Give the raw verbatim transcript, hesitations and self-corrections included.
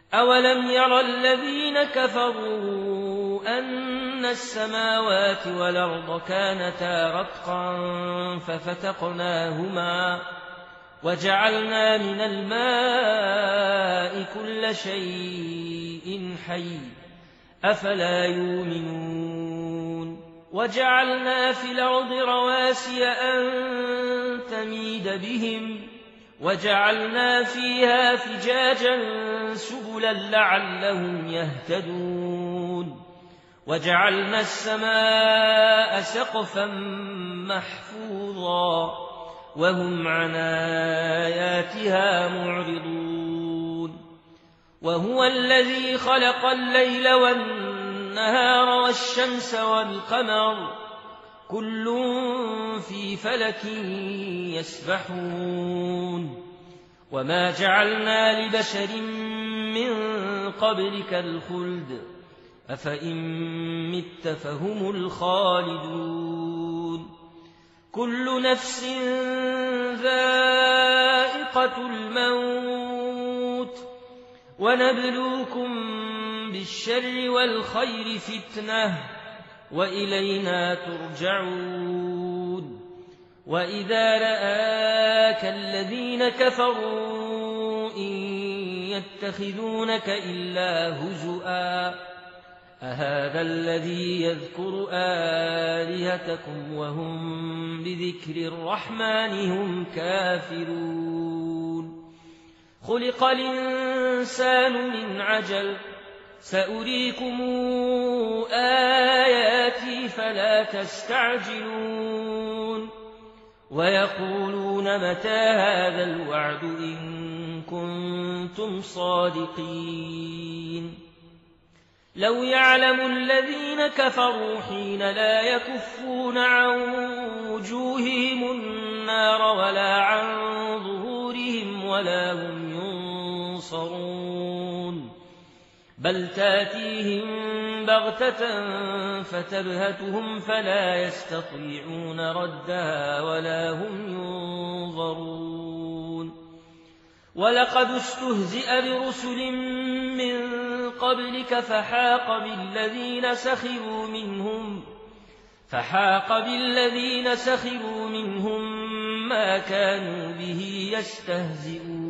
أولم ير الذين كفروا أن السماوات والأرض كانتا رتقا ففتقناهما وجعلنا من الماء كل شيء حي أفلا يؤمنون وجعلنا في الأرض رواسي أن تميد بهم وجعلنا فيها فجاجا سبلا لعلهم يهتدون وجعلنا السماء سقفا محفوظا وهم عن آياتها معرضون وهو الذي خلق الليل والنهار والشمس والقمر كل في فلك يسبحون وما جعلنا لبشر من قبلك الخلد أفإن مت فهم الخالدون كل نفس ذائقة الموت ونبلوكم بالشر والخير فتنة وإلينا ترجعون وإذا رآك الذين كفروا إن يتخذونك إلا هزؤا أهذا الذي يذكر آلهتكم وهم بذكر الرحمن هم كافرون خلق الإنسان من عجل سأريكم آياتي فلا تستعجلون ويقولون متى هذا الوعد إن كنتم صادقين لو يعلم الذين كفروا حين لا يكفون عن وجوههم النار ولا عن ظهورهم ولا هم ينصرون بل تاتيهم بغتة فتبهتهم فلا يستطيعون ردها ولا هم ينظرون ولقد استهزئ برسل من قبلك فحاق بالذين سخروا منهم فحاق بالذين سخروا منهم ما كانوا به يستهزئون